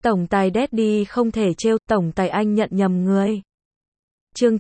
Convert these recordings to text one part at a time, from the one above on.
Tổng tài Daddy không thể trêu, tổng tài anh nhận nhầm người. Chương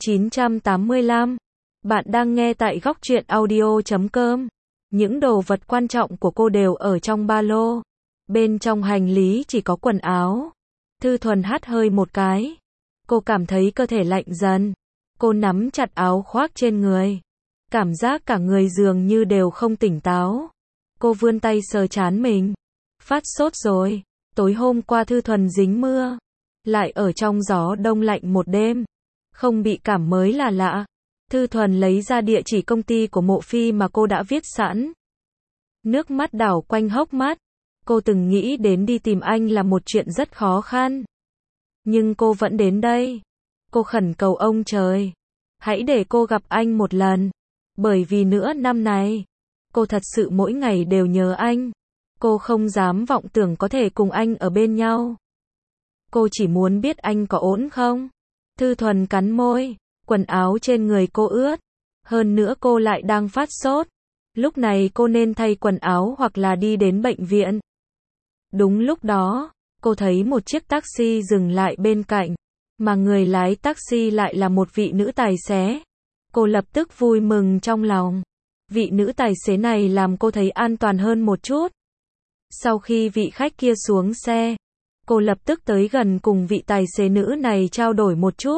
985. Bạn đang nghe tại góc truyện audio.com. Những đồ vật quan trọng của cô đều ở trong ba lô. Bên trong hành lý chỉ có quần áo. Thư Thuần hắt hơi một cái. Cô cảm thấy cơ thể lạnh dần. Cô nắm chặt áo khoác trên người. Cảm giác cả người dường như đều không tỉnh táo. Cô vươn tay sờ trán mình. Phát sốt rồi. Tối hôm qua Thư Thuần dính mưa. Lại ở trong gió đông lạnh một đêm. Không bị cảm mới là lạ. Thư Thuần lấy ra địa chỉ công ty của Mộ Phi mà cô đã viết sẵn. Nước mắt đảo quanh hốc mắt. Cô từng nghĩ đến đi tìm anh là một chuyện rất khó khăn. Nhưng cô vẫn đến đây. Cô khẩn cầu ông trời. Hãy để cô gặp anh một lần. Bởi vì nửa năm này, cô thật sự mỗi ngày đều nhớ anh. Cô không dám vọng tưởng có thể cùng anh ở bên nhau. Cô chỉ muốn biết anh có ổn không? Thư Thuần cắn môi. Quần áo trên người cô ướt. Hơn nữa cô lại đang phát sốt. Lúc này cô nên thay quần áo hoặc là đi đến bệnh viện. Đúng lúc đó, cô thấy một chiếc taxi dừng lại bên cạnh. Mà người lái taxi lại là một vị nữ tài xế. Cô lập tức vui mừng trong lòng. Vị nữ tài xế này làm cô thấy an toàn hơn một chút. Sau khi vị khách kia xuống xe, cô lập tức tới gần cùng vị tài xế nữ này trao đổi một chút.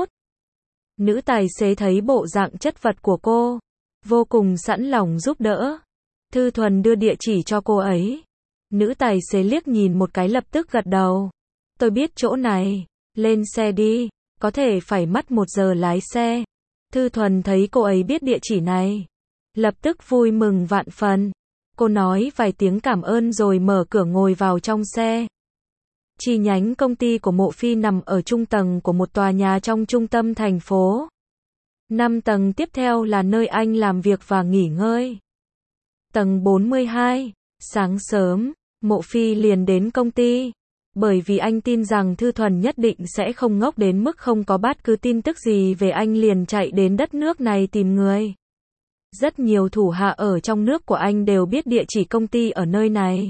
Nữ tài xế thấy bộ dạng chất vật của cô, vô cùng sẵn lòng giúp đỡ. Thư Thuần đưa địa chỉ cho cô ấy. Nữ tài xế liếc nhìn một cái lập tức gật đầu. Tôi biết chỗ này, lên xe đi, có thể phải mất 1 giờ lái xe. Thư Thuần thấy cô ấy biết địa chỉ này, lập tức vui mừng vạn phần. Cô nói vài tiếng cảm ơn rồi mở cửa ngồi vào trong xe. Chi nhánh công ty của Mộ Phi nằm ở trung tầng của một tòa nhà trong trung tâm thành phố. 5 tầng tiếp theo là nơi anh làm việc và nghỉ ngơi. Tầng 42, sáng sớm, Mộ Phi liền đến công ty. Bởi vì anh tin rằng Thư Thuần nhất định sẽ không ngốc đến mức không có bất cứ tin tức gì về anh liền chạy đến đất nước này tìm người. Rất nhiều thủ hạ ở trong nước của anh đều biết địa chỉ công ty ở nơi này.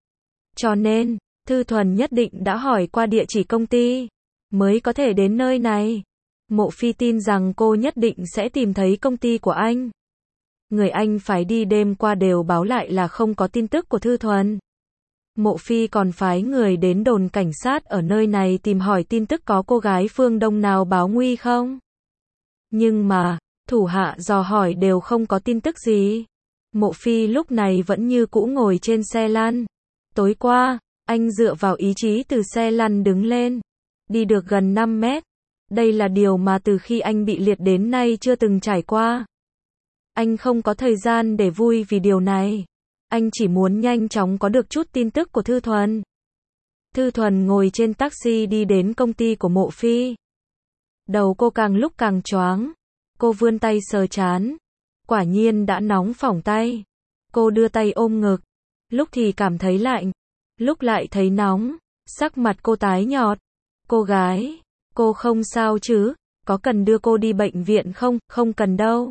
Cho nên, Thư Thuần nhất định đã hỏi qua địa chỉ công ty, mới có thể đến nơi này. Mộ Phi tin rằng cô nhất định sẽ tìm thấy công ty của anh. Người anh phái đi đêm qua đều báo lại là không có tin tức của Thư Thuần. Mộ Phi còn phái người đến đồn cảnh sát ở nơi này tìm hỏi tin tức có cô gái phương Đông nào báo nguy không. Nhưng mà, thủ hạ dò hỏi đều không có tin tức gì. Mộ Phi lúc này vẫn như cũ ngồi trên xe lăn. Tối qua, anh dựa vào ý chí từ xe lăn đứng lên. Đi được gần 5 mét. Đây là điều mà từ khi anh bị liệt đến nay chưa từng trải qua. Anh không có thời gian để vui vì điều này. Anh chỉ muốn nhanh chóng có được chút tin tức của Thư Thuần. Thư Thuần ngồi trên taxi đi đến công ty của Mộ Phi. Đầu cô càng lúc càng choáng. Cô vươn tay sờ trán. Quả nhiên đã nóng phỏng tay. Cô đưa tay ôm ngực. Lúc thì cảm thấy lạnh, lúc lại thấy nóng. Sắc mặt cô tái nhợt. Cô gái, cô không sao chứ? Có cần đưa cô đi bệnh viện không? Không cần đâu.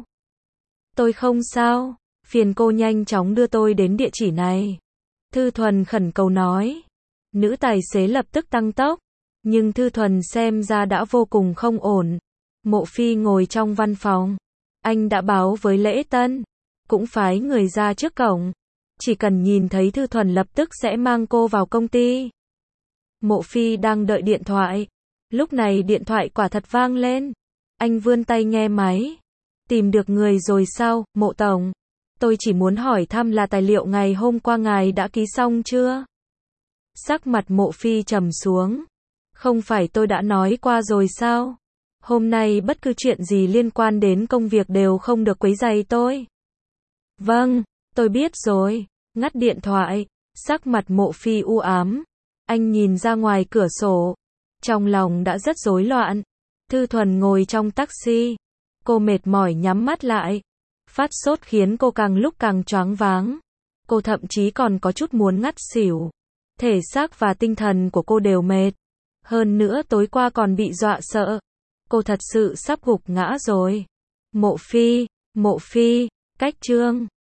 Tôi không sao. Phiền cô nhanh chóng đưa tôi đến địa chỉ này. Thư Thuần khẩn cầu nói. Nữ tài xế lập tức tăng tốc. Nhưng Thư Thuần xem ra đã vô cùng không ổn. Mộ Phi ngồi trong văn phòng. Anh đã báo với Lễ Tân. Cũng phái người ra trước cổng. Chỉ cần nhìn thấy Thư Thuần lập tức sẽ mang cô vào công ty. Mộ Phi đang đợi điện thoại. Lúc này điện thoại quả thật vang lên. Anh vươn tay nghe máy. Tìm được người rồi sao, Mộ Tổng? Tôi chỉ muốn hỏi thăm là tài liệu ngày hôm qua ngài đã ký xong chưa? Sắc mặt Mộ Phi trầm xuống. Không phải tôi đã nói qua rồi sao? Hôm nay bất cứ chuyện gì liên quan đến công việc đều không được quấy rầy tôi. Vâng, tôi biết rồi. Ngắt điện thoại. Sắc mặt Mộ Phi u ám. Anh nhìn ra ngoài cửa sổ. Trong lòng đã rất rối loạn. Thư Thuần ngồi trong taxi. Cô mệt mỏi nhắm mắt lại. Phát sốt khiến cô càng lúc càng choáng váng. Cô thậm chí còn có chút muốn ngất xỉu. Thể xác và tinh thần của cô đều mệt. Hơn nữa tối qua còn bị dọa sợ. Cô thật sự sắp gục ngã rồi. Mộ Phi, cách Trương.